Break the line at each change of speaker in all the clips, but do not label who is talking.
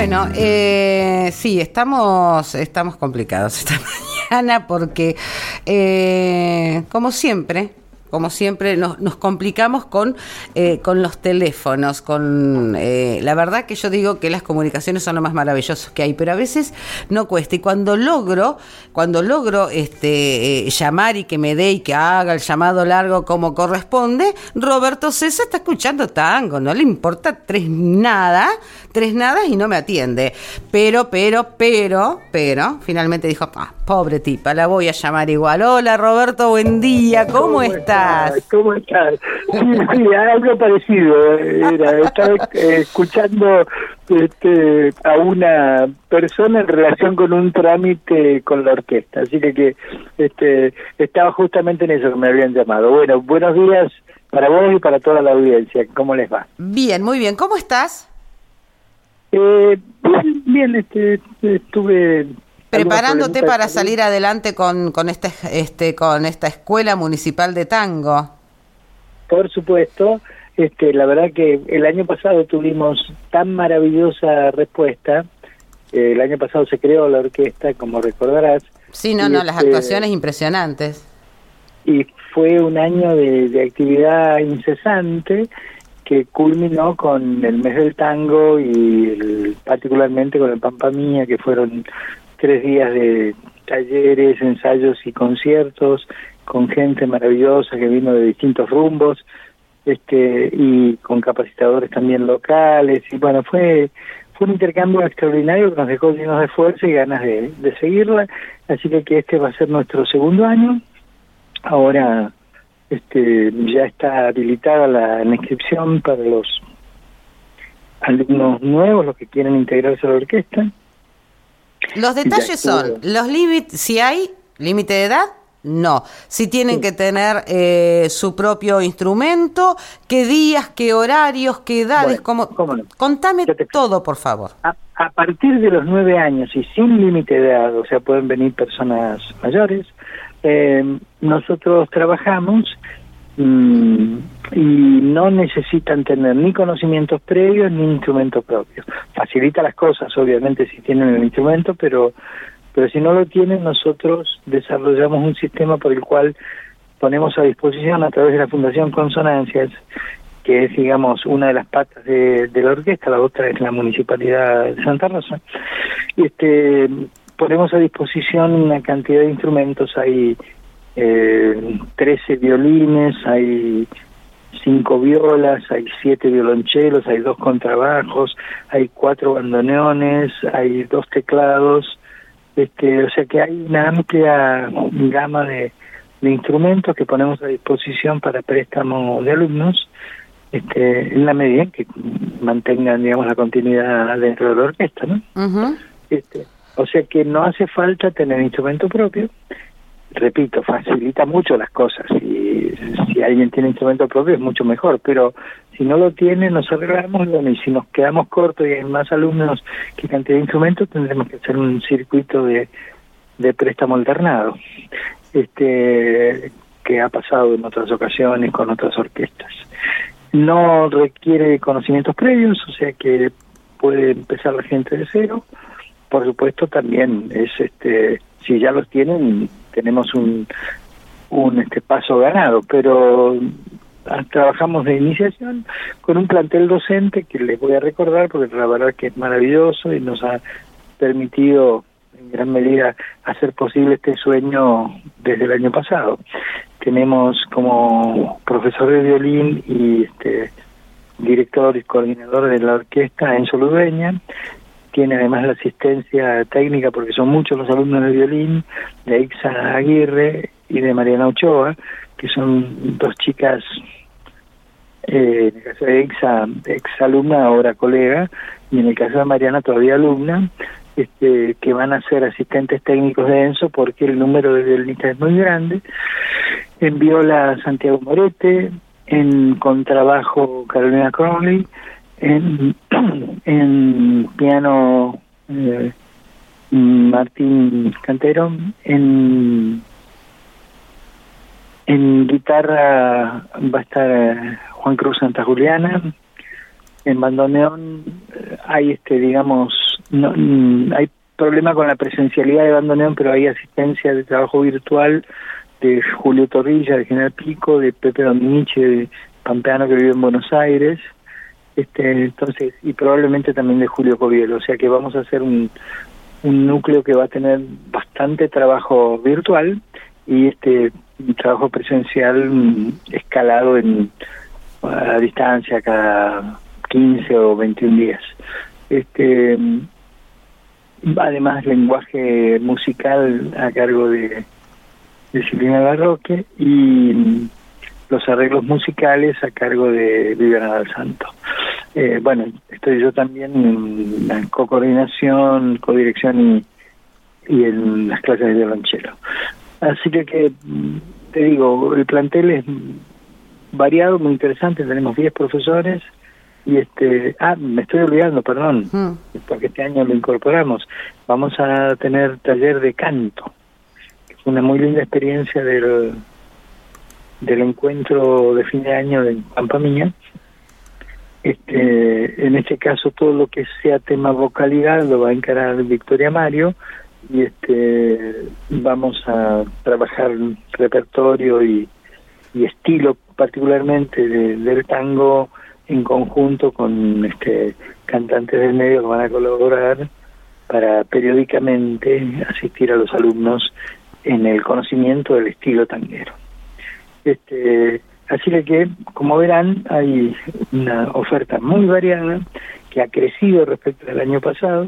Bueno, sí, estamos complicados esta mañana porque, como siempre nos complicamos con los teléfonos, la verdad que yo digo que las comunicaciones son lo más maravilloso que hay, pero a veces no cuesta, y cuando logro llamar y que me dé y que haga el llamado largo como corresponde, Roberto César está escuchando tango, no le importa tres nadas y no me atiende, pero finalmente dijo, pobre tipa, la voy a llamar igual. Hola Roberto, buen día, ¿cómo estás?
¿Cómo estás? Sí, algo parecido. Estaba escuchando a una persona en relación con un trámite con la orquesta, así que estaba justamente en eso que me habían llamado. Bueno, buenos días para vos y para toda la audiencia. ¿Cómo les va?
Bien, muy bien. ¿Cómo estás?
Bien, estuve
preparándote para salir adelante con esta escuela municipal de tango.
Por supuesto, la verdad que el año pasado tuvimos tan maravillosa respuesta. El año pasado se creó la orquesta, como recordarás.
Sí, las actuaciones impresionantes.
Y fue un año de actividad incesante que culminó con el mes del tango y particularmente con el Pampa Mía, que fueron 3 días de talleres, ensayos y conciertos con gente maravillosa que vino de distintos rumbos, y con capacitadores también locales, y bueno, fue un intercambio extraordinario que nos dejó llenos de fuerza y ganas de seguirla, así que este va a ser nuestro segundo año. Ahora ya está habilitada la inscripción para los alumnos nuevos, los que quieren integrarse a la orquesta.
Los detalles son, los límites, si hay límite de edad, no. Si tienen que tener su propio instrumento, qué días, qué horarios, qué edades,
¿cómo no?
Contame todo, por favor.
A partir de los 9 años y sin límite de edad, o sea, pueden venir personas mayores, nosotros trabajamos y no necesitan tener ni conocimientos previos ni instrumentos propios. Facilita las cosas, obviamente, si tienen el instrumento, pero si no lo tienen, nosotros desarrollamos un sistema por el cual ponemos a disposición a través de la Fundación Consonancias, que es, digamos, una de las patas de la orquesta, la otra es la Municipalidad de Santa Rosa. Ponemos a disposición una cantidad de instrumentos. Hay 13 violines, hay 5 violas, hay 7 violonchelos, hay 2 contrabajos, hay 4 bandoneones, hay 2 teclados, o sea que hay una amplia gama de instrumentos que ponemos a disposición para préstamo de alumnos, en la medida en que mantengan, digamos, la continuidad dentro de la orquesta, ¿no? Uh-huh. O sea que no hace falta tener instrumento propio. Repito, facilita mucho las cosas. Si alguien tiene instrumento propio es mucho mejor, pero si no lo tiene, nos arreglamos, y si nos quedamos cortos y hay más alumnos que cantidad de instrumentos, tendremos que hacer un circuito de préstamo alternado, que ha pasado en otras ocasiones con otras orquestas. No requiere conocimientos previos, o sea que puede empezar la gente de cero. Por supuesto, también es si ya los tienen, tenemos un paso ganado, pero trabajamos de iniciación con un plantel docente que les voy a recordar porque la verdad que es maravilloso y nos ha permitido en gran medida hacer posible este sueño desde el año pasado. Tenemos como profesor de violín y director y coordinador de la orquesta a Enzo Ludueña. Tiene además la asistencia técnica, porque son muchos los alumnos de violín, de Ixa Aguirre y de Mariana Ochoa, que son 2 chicas, en el caso de Ixa, exalumna, ahora colega, y en el caso de Mariana, todavía alumna, que van a ser asistentes técnicos de Enzo, porque el número de violinistas es muy grande. En viola, Santiago Morete, en contrabajo, Carolina Crowley, en piano Martín Cantero, en guitarra va a estar Juan Cruz Santa Juliana, en bandoneón hay digamos no, hay problema con la presencialidad de bandoneón, pero hay asistencia de trabajo virtual de Julio Torrilla, de General Pico, de Pepe Dominici, de Pampeano, que vive en Buenos Aires, entonces, y probablemente también de Julio Covielo, o sea que vamos a hacer un núcleo que va a tener bastante trabajo virtual y un trabajo presencial escalado a distancia cada 15 o 21 días. Además, lenguaje musical a cargo de Silvina Larroque y los arreglos musicales a cargo de Viviana Dal Santo. Bueno, estoy yo también en la co-coordinación, codirección y en las clases de violonchelo. Así que te digo, el plantel es variado, muy interesante, tenemos 10 profesores y me estoy olvidando, perdón, porque este año lo incorporamos. Vamos a tener taller de canto, que fue una muy linda experiencia del encuentro de fin de año en Pampa Mía. En este caso todo lo que sea tema vocalidad lo va a encarar Victoria Mario y vamos a trabajar repertorio y estilo particularmente del tango en conjunto con cantantes del medio que van a colaborar para periódicamente asistir a los alumnos en el conocimiento del estilo tanguero. Así que, como verán, hay una oferta muy variada que ha crecido respecto al año pasado.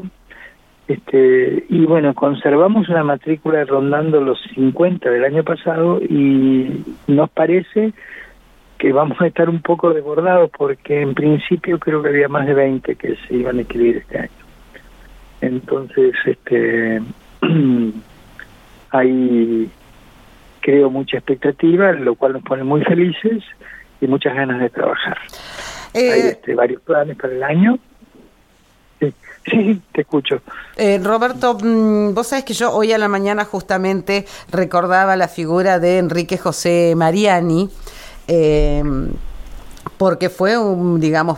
Y bueno, conservamos una matrícula rondando los 50 del año pasado y nos parece que vamos a estar un poco desbordados porque en principio creo que había más de 20 que se iban a inscribir este año. Entonces, hay, creo, mucha expectativa, lo cual nos pone muy felices y muchas ganas de trabajar. Hay varios planes para el año. Sí, te escucho.
Roberto, vos sabés que yo hoy a la mañana justamente recordaba la figura de Enrique José Mariani, porque fue digamos,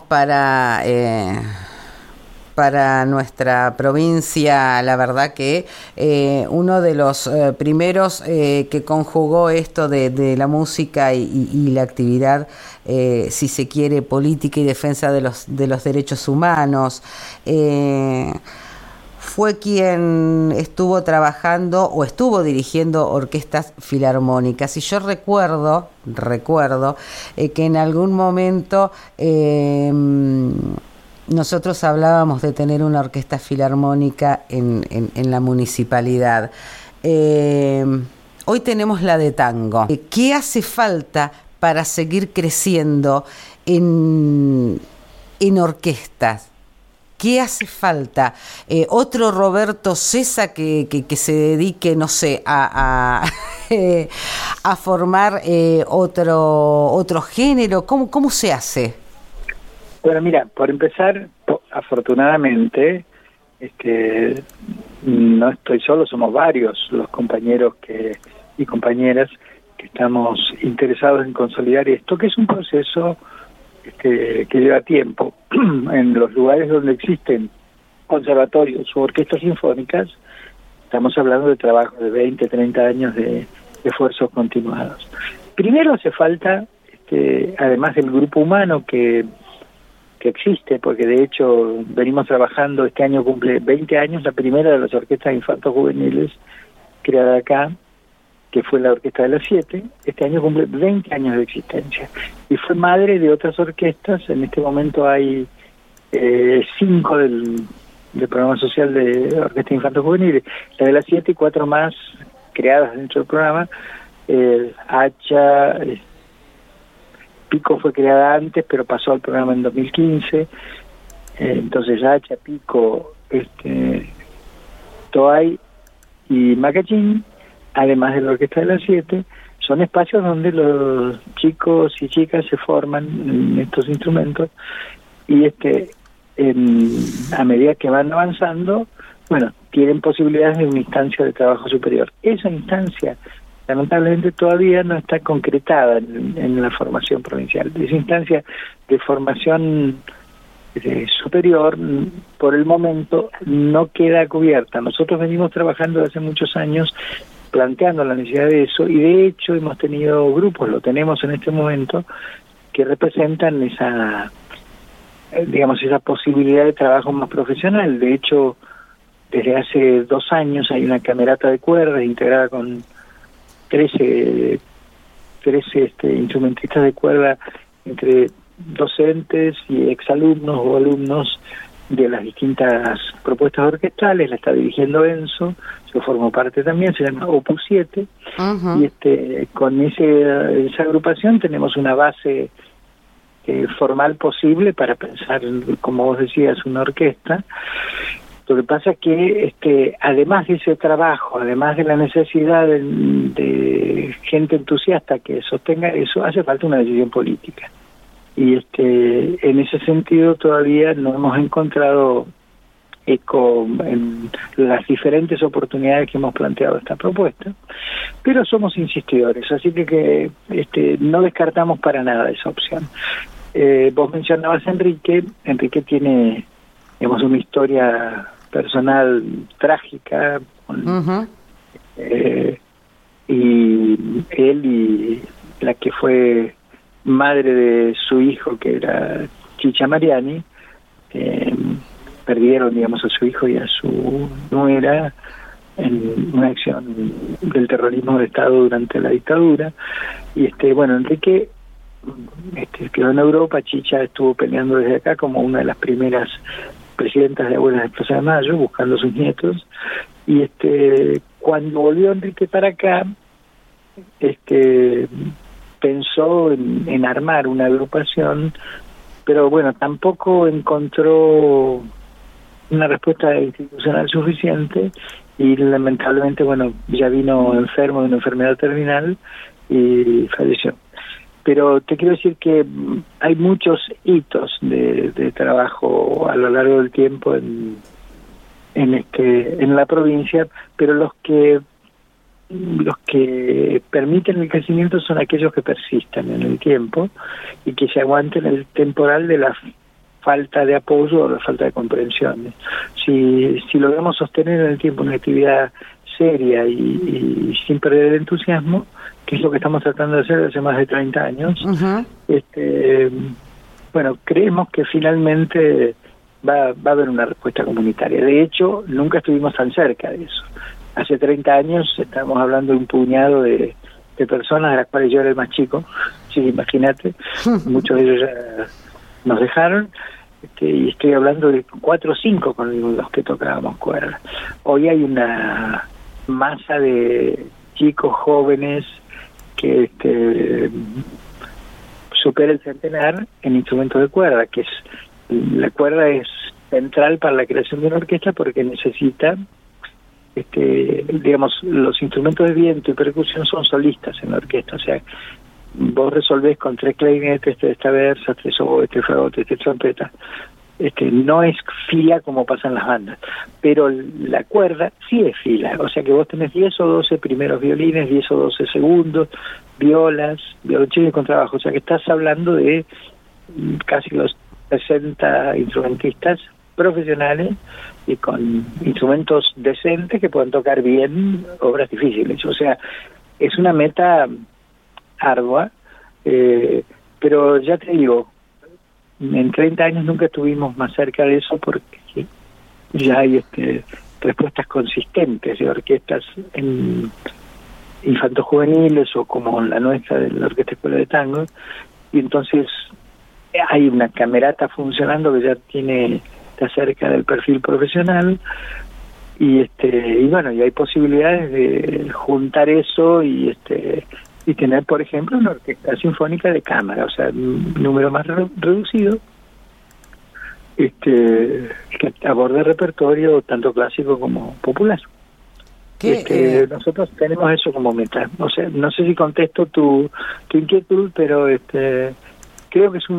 para nuestra provincia, la verdad que uno de los primeros que conjugó esto de la música y la actividad, si se quiere, política y defensa de los derechos humanos. Fue quien estuvo trabajando o estuvo dirigiendo orquestas filarmónicas. Y yo recuerdo que en algún momento nosotros hablábamos de tener una orquesta filarmónica en la municipalidad. Hoy tenemos la de tango. ¿Qué hace falta para seguir creciendo en orquestas? ¿Qué hace falta? Otro Roberto César que se dedique, no sé, a formar otro género. ¿Cómo se hace?
Bueno, mira, por empezar, afortunadamente, no estoy solo, somos varios los compañeros y compañeras que estamos interesados en consolidar esto, que es un proceso que lleva tiempo. En los lugares donde existen conservatorios u orquestas sinfónicas, estamos hablando de trabajo de 20, 30 años de esfuerzos continuados. Primero hace falta, además del grupo humano que existe, porque de hecho venimos trabajando, este año cumple 20 años la primera de las orquestas infantos juveniles creada acá, que fue la Orquesta de las 7, este año cumple 20 años de existencia y fue madre de otras orquestas. En este momento hay 5 del programa social de Orquesta Infantos Juveniles, la de las 7 y 4 más creadas dentro del programa. Hacha, Pico fue creada antes, pero pasó al programa en 2015. Entonces Hacha, Pico, Toay y Macachín, además de la Orquesta de las 7, son espacios donde los chicos y chicas se forman en estos instrumentos y a medida que van avanzando, bueno, tienen posibilidades de una instancia de trabajo superior. Esa instancia lamentablemente todavía no está concretada en la formación provincial. Esa instancia de formación superior, por el momento no queda cubierta. Nosotros venimos trabajando desde hace muchos años planteando la necesidad de eso, y de hecho hemos tenido grupos, lo tenemos en este momento, que representan esa, digamos, esa posibilidad de trabajo más profesional. De hecho, desde hace 2 años hay una camerata de cuerdas integrada con 13 instrumentistas de cuerda, entre docentes y exalumnos o alumnos de las distintas propuestas orquestales. La está dirigiendo Enzo, yo formo parte también, se llama Opus 7, y con esa agrupación tenemos una base formal posible para pensar, como vos decías, una orquesta. Lo que pasa es que además de ese trabajo, además de la necesidad de gente entusiasta que sostenga eso, hace falta una decisión política. Y en ese sentido todavía no hemos encontrado eco en las diferentes oportunidades que hemos planteado esta propuesta, pero somos insistidores, así que no descartamos para nada esa opción. Vos mencionabas a Enrique. Enrique tiene, digamos, una historia personal trágica, y él y la que fue madre de su hijo, que era Chicha Mariani, perdieron, digamos, a su hijo y a su nuera en una acción del terrorismo de Estado durante la dictadura. Y bueno, Enrique quedó en Europa. Chicha estuvo peleando desde acá como una de las primeras presidentas de Abuelas de Plaza de Mayo, buscando a sus nietos. Y cuando volvió Enrique para acá, pensó en armar una agrupación, pero bueno, tampoco encontró una respuesta institucional suficiente, y lamentablemente, bueno, ya vino enfermo de una enfermedad terminal y falleció. Pero te quiero decir que hay muchos hitos de trabajo a lo largo del tiempo en la provincia, pero los que permiten el crecimiento son aquellos que persistan en el tiempo y que se aguanten el temporal de la falta de apoyo o la falta de comprensión. Si logramos sostener en el tiempo una actividad seria y sin perder el entusiasmo, que es lo que estamos tratando de hacer desde hace más de 30 años, bueno, creemos que finalmente va a haber una respuesta comunitaria. De hecho, nunca estuvimos tan cerca de eso. Hace 30 años estábamos hablando de un puñado de personas, de las cuales yo era el más chico, sí, imagínate, muchos de ellos ya nos dejaron, y estoy hablando de 4 o 5 con los que tocábamos cuerda. Hoy hay una masa de chicos jóvenes que supera el centenar en instrumentos de cuerda, que la cuerda es central para la creación de una orquesta, porque necesita, digamos, los instrumentos de viento y percusión son solistas en la orquesta. O sea, vos resolvés con 3 clarinetes, 3 traversas, 3 oboes, 3 fagotes, 3 trompetas. No es fila como pasa en las bandas, pero la cuerda sí es fila. O sea que vos tenés 10 o 12 primeros violines, 10 o 12 segundos, violas, violonchelo y contrabajo. O sea que estás hablando de casi los 60 instrumentistas profesionales y con instrumentos decentes que puedan tocar bien obras difíciles. O sea, es una meta ardua, pero ya te digo, en 30 años nunca estuvimos más cerca de eso, porque ya hay respuestas consistentes de orquestas en infantos juveniles o como la nuestra de la Orquesta Escuela de Tango, y entonces hay una camerata funcionando que ya está cerca del perfil profesional, y bueno, y hay posibilidades de juntar eso y tener, por ejemplo, una orquesta sinfónica de cámara, o sea, un número más reducido, que aborde repertorio tanto clásico como popular. Nosotros tenemos eso como meta. O sea, no sé si contesto tu inquietud, pero creo que es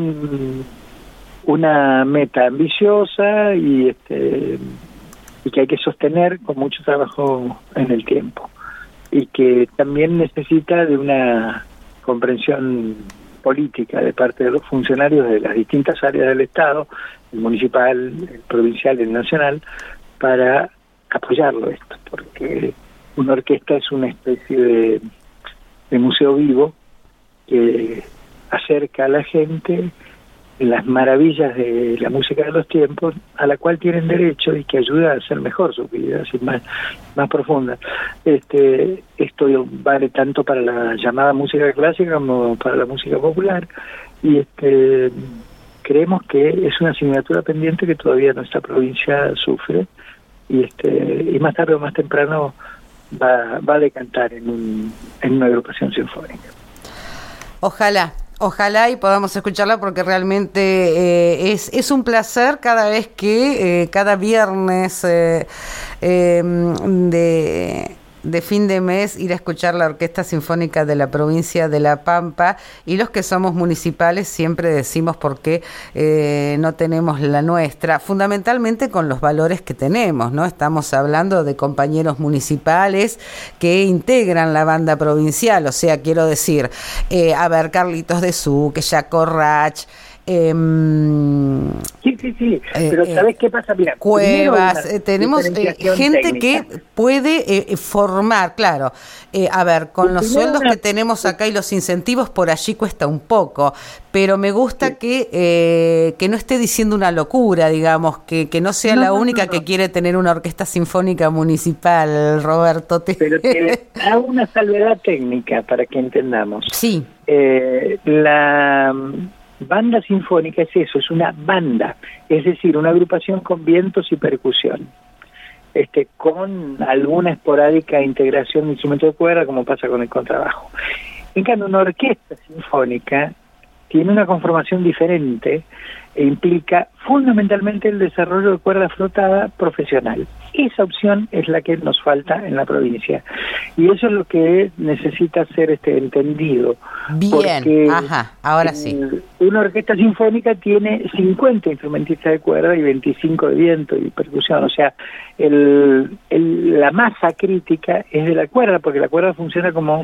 una meta ambiciosa y que hay que sostener con mucho trabajo en el tiempo, y que también necesita de una comprensión política de parte de los funcionarios de las distintas áreas del Estado, el municipal, el provincial y el nacional, para apoyarlo esto, porque una orquesta es una especie de museo vivo que acerca a la gente las maravillas de la música de los tiempos, a la cual tienen derecho y que ayuda a hacer mejor su vida, así más profunda. Esto vale tanto para la llamada música clásica como para la música popular, y creemos que es una asignatura pendiente que todavía nuestra provincia sufre, y más tarde o más temprano va a decantar en una agrupación sinfónica.
Ojalá y podamos escucharla, porque realmente es un placer cada vez que cada viernes de fin de mes ir a escuchar la Orquesta Sinfónica de la provincia de La Pampa, y los que somos municipales siempre decimos por qué no tenemos la nuestra, fundamentalmente con los valores que tenemos, ¿no? Estamos hablando de compañeros municipales que integran la banda provincial, o sea, quiero decir, Carlitos de Suque, Jaco Rach,
sí, pero ¿sabés qué pasa? Mira,
Cuevas, tenemos gente técnica que puede formar, claro, con los sueldos que tenemos acá y los incentivos, por allí cuesta un poco, pero me gusta que no esté diciendo una locura, digamos, que no sea la única que quiere tener una orquesta sinfónica municipal, Roberto.
Pero te hago una salvedad técnica para que entendamos.
Sí.
La banda sinfónica es eso, es una banda, es decir, una agrupación con vientos y percusión, con alguna esporádica integración de instrumentos de cuerda, como pasa con el contrabajo. En cambio, una orquesta sinfónica tiene una conformación diferente e implica fundamentalmente el desarrollo de cuerda frotada profesional. Esa opción es la que nos falta en la provincia, y eso es lo que necesita ser entendido.
Bien, ahora sí.
Una orquesta sinfónica tiene 50 instrumentistas de cuerda y 25 de viento y percusión, o sea, la masa crítica es de la cuerda, porque la cuerda funciona como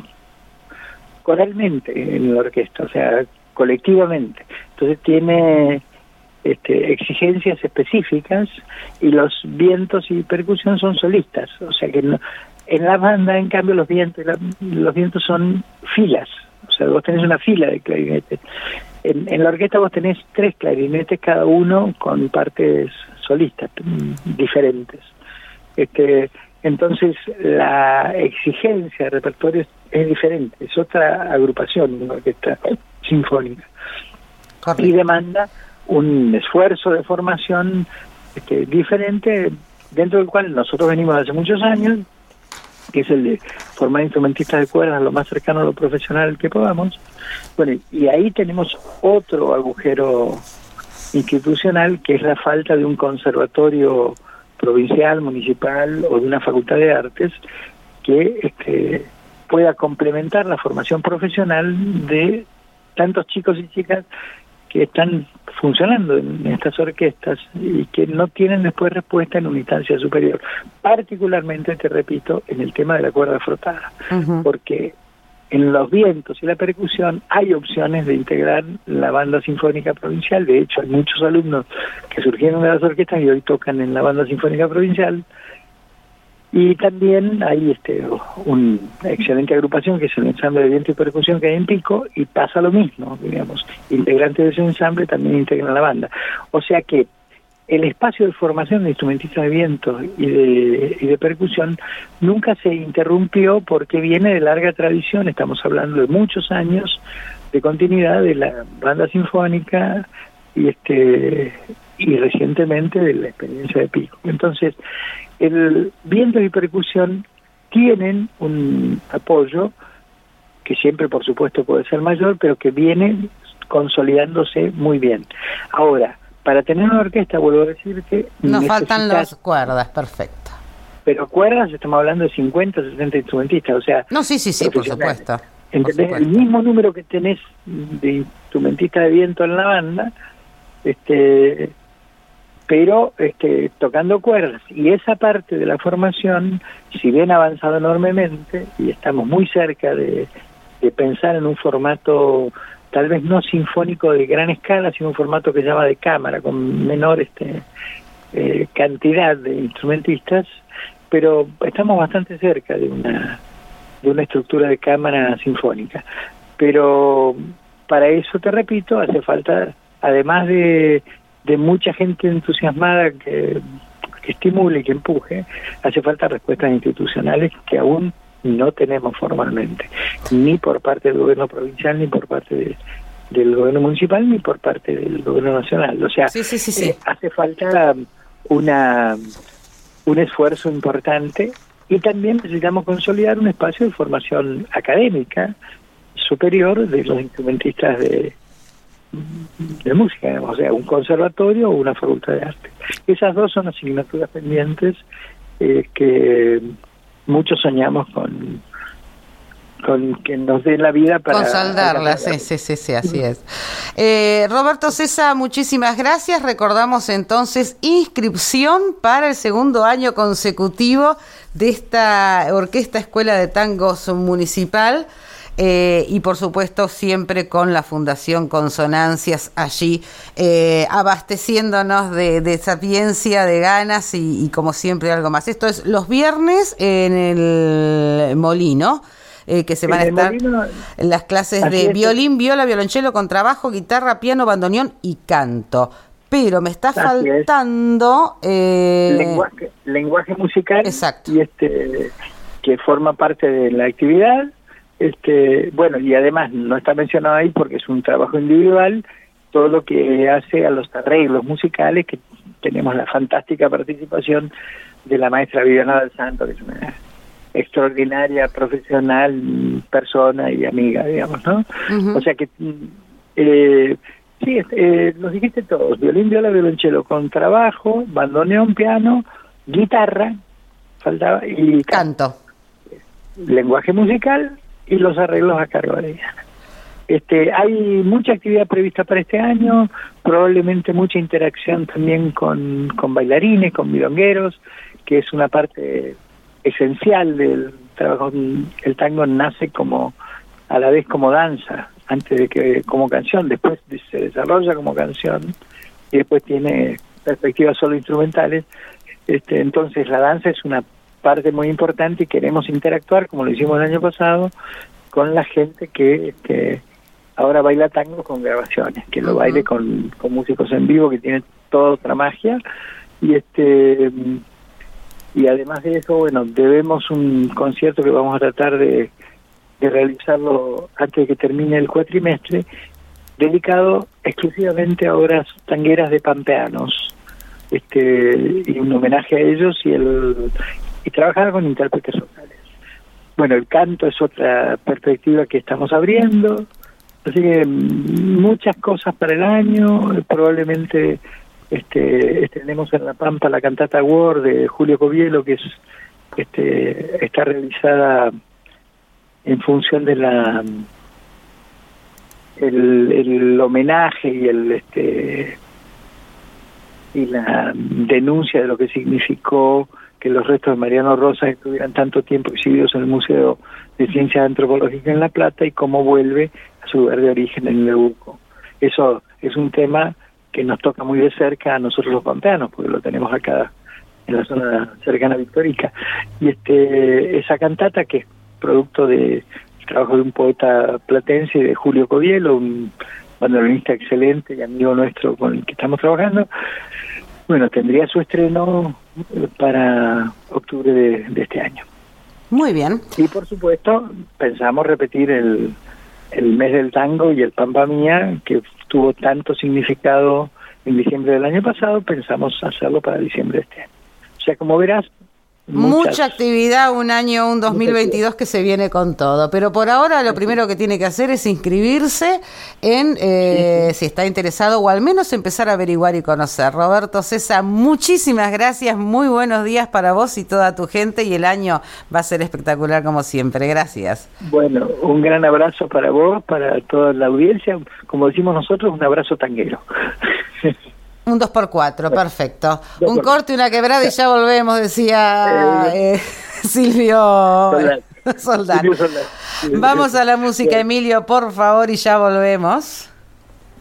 coralmente en la orquesta, o sea, colectivamente. Entonces tiene exigencias específicas, y los vientos y percusión son solistas, o sea que en la banda, en cambio, los vientos son filas, o sea, vos tenés una fila de clarinetes. En la orquesta vos tenés 3 clarinetes, cada uno con partes solistas diferentes. Entonces la exigencia de repertorio es diferente, es otra agrupación, una orquesta sinfónica. Correcto. Y demanda un esfuerzo de formación diferente, dentro del cual nosotros venimos hace muchos años, que es el de formar instrumentistas de cuerdas lo más cercano a lo profesional que podamos. Bueno, y ahí tenemos otro agujero institucional, que es la falta de un conservatorio provincial, municipal o de una facultad de artes que pueda complementar la formación profesional de tantos chicos y chicas que están funcionando en estas orquestas y que no tienen después respuesta en una instancia superior, particularmente, te repito, en el tema de la cuerda frotada, porque en los vientos y la percusión hay opciones de integrar la banda sinfónica provincial. De hecho, hay muchos alumnos que surgieron de las orquestas y hoy tocan en la banda sinfónica provincial. Y también hay una excelente agrupación que es el ensamble de viento y percusión que hay en Pico, y pasa lo mismo, digamos, integrantes de ese ensamble también integran la banda. O sea que el espacio de formación de instrumentistas de viento y de percusión nunca se interrumpió, porque viene de larga tradición. Estamos hablando de muchos años de continuidad de la banda sinfónica y recientemente de la experiencia de Pico. Entonces, el viento y percusión tienen un apoyo que siempre, por supuesto, puede ser mayor, pero que viene consolidándose muy bien. Ahora, para tener una orquesta, vuelvo a decirte,
nos faltan las cuerdas, perfecto.
Pero cuerdas, estamos hablando de 50, 60 instrumentistas, o sea...
No, sí, por supuesto.
¿Entendés? El mismo número que tenés de instrumentistas de viento en la banda, pero tocando cuerdas. Y esa parte de la formación, si bien ha avanzado enormemente, y estamos muy cerca de pensar en un formato tal vez no sinfónico de gran escala, sino un formato que se llama de cámara, con menor cantidad de instrumentistas, pero estamos bastante cerca de una estructura de cámara sinfónica. Pero para eso, te repito, hace falta, además de mucha gente entusiasmada que estimule y que empuje, hace falta respuestas institucionales que aún no tenemos formalmente, ni por parte del gobierno provincial, ni por parte del gobierno municipal, ni por parte del gobierno nacional. O sea,
sí.
Hace falta un esfuerzo importante, y también necesitamos consolidar un espacio de formación académica superior de los instrumentistas de música, digamos, o sea, un conservatorio o una facultad de arte. Esas dos son asignaturas pendientes que muchos soñamos con que nos dé la vida para...
Con saldarlas, sí, así es. Roberto César, muchísimas gracias. Recordamos entonces inscripción para el segundo año consecutivo de esta Orquesta Escuela de Tangos Municipal. Y por supuesto siempre con la Fundación Consonancias allí abasteciéndonos de sapiencia, de ganas y como siempre algo más. Esto es los viernes en el Molino, que se van a estar en las clases de violín, viola, violonchelo, contrabajo, guitarra, piano, bandoneón y canto. Pero me está faltando
lenguaje musical.
Exacto.
Y que forma parte de la actividad. Bueno, y además no está mencionado ahí porque es un trabajo individual, todo lo que hace a los arreglos musicales, que tenemos la fantástica participación de la maestra Viviana del Santo, que es una extraordinaria profesional, persona y amiga, digamos, ¿no? Uh-huh. O sea que los dijiste todos: violín, viola, violonchelo, contrabajo, bandoneón, piano, guitarra, faltaba, y
canto.
Lenguaje musical y los arreglos a cargo de ella. Hay mucha actividad prevista para este año, probablemente mucha interacción también con bailarines, con milongueros, que es una parte esencial del trabajo. El tango nace a la vez como danza, antes de que como canción, después se desarrolla como canción y después tiene perspectivas solo instrumentales. Entonces la danza es una parte muy importante y queremos interactuar, como lo hicimos el año pasado, con la gente que ahora baila tango con grabaciones, que lo baile con músicos en vivo, que tiene toda otra magia. Y además de eso, bueno, debemos un concierto que vamos a tratar de realizarlo antes de que termine el cuatrimestre, dedicado exclusivamente a obras tangueras de pampeanos, y un homenaje a ellos y trabajar con intérpretes locales. Bueno, el canto es otra perspectiva que estamos abriendo, así que muchas cosas para el año. Probablemente tenemos en La Pampa la cantata War de Julio Covielo, que está realizada en función de el homenaje y la denuncia de lo que significó que los restos de Mariano Rosas estuvieran tanto tiempo exhibidos en el Museo de Ciencias Antropológicas en La Plata y cómo vuelve a su lugar de origen en Neuquén. Eso es un tema que nos toca muy de cerca a nosotros los pampeanos, porque lo tenemos acá en la zona cercana a Victorica. Y esa cantata, que es producto del trabajo de un poeta platense, de Julio Covielo, un bandoneonista excelente y amigo nuestro con el que estamos trabajando, bueno, tendría su estreno para octubre de este año.
Muy bien.
Y por supuesto pensamos repetir el mes del tango y el Pampa Mía, que tuvo tanto significado en diciembre del año pasado. Pensamos hacerlo para diciembre de este año. O sea, como verás,
mucha actividad, un 2022 que se viene con todo, pero por ahora lo primero que tiene que hacer es inscribirse en si está interesado, o al menos empezar a averiguar y conocer. Roberto César, muchísimas gracias, muy buenos días para vos y toda tu gente, y el año va a ser espectacular como siempre. Gracias.
Bueno, un gran abrazo para vos, para toda la audiencia, como decimos nosotros, un abrazo tanguero.
Un 2x4, perfecto. Un corte, una quebrada y ya volvemos, decía Silvio. Soldán.
Silvio Soldán.
Vamos a la música, Emilio, por favor, y ya volvemos.